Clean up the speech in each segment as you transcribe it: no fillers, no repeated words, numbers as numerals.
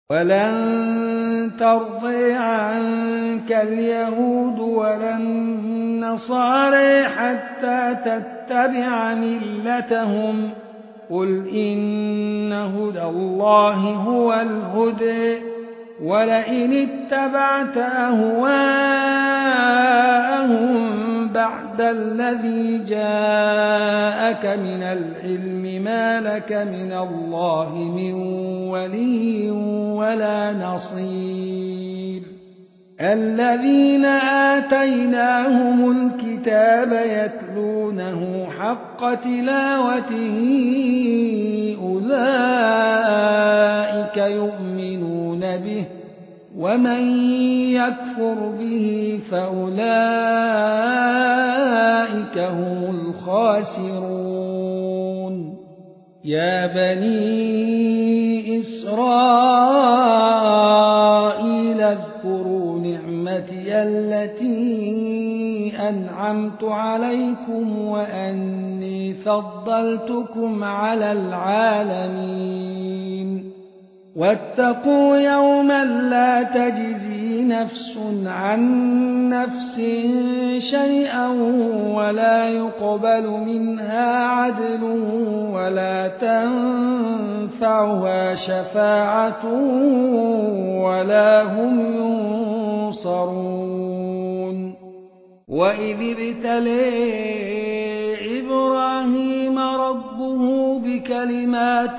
ولن ترضي عنك اليهود ولا النصارى حتى تتبع ملتهم قل إن هدى الله هو الهدى ولئن اتبعت أهواءهم بعد الذي جاءك من العلم ما لك من الله من ولي ولا نصير الذين آتيناهم الكتاب يتلونه حق تلاوته أولئك يؤمنون به ومن يكفر به فأولئك هم الخاسرون يا بني إسرائيل اذكروا نعمتي التي أنعمت عليكم وأني فضلتكم على العالمين واتقوا يوما لا تجزي نفس عن نفس شيئا ولا يقبل منها عدل ولا تنفعها شفاعة ولا هم ينصرون وإذ ابتلى إبراهيم ربه بكلمات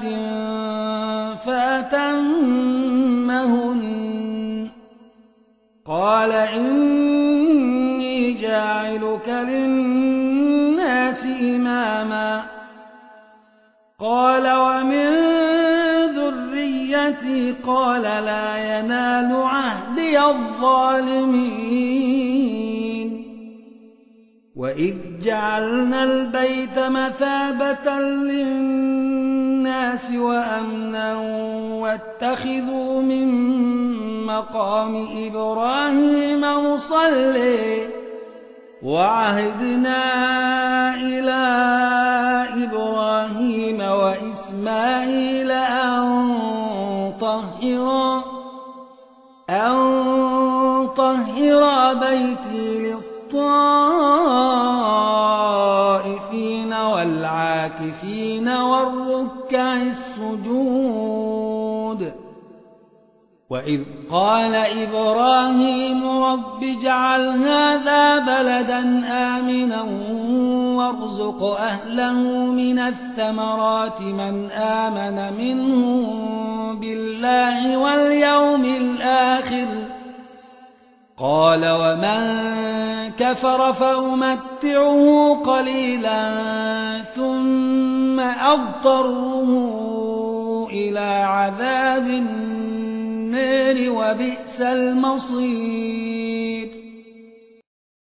فأتمهن قال إني جاعلك للناس إماما قال ومن ذريتي قال لا ينال عهدي الظالمين وإذ جعلنا البيت مثابة للناس وأمنا واتخذوا من مقام إبراهيم مصلى وعهدنا إلى إبراهيم وإسماعيل أن طهر بيتي للطائفين والعاكفين والركع السجود وإذ قال إبراهيم رب اجعل هذا بلدا آمنا وارزق أهله من الثمرات من آمن منهم بالله واليوم الآخر قال ومن كفر فأمتعه قليلا ثم أضطره إلى عذاب النار وبئس المصير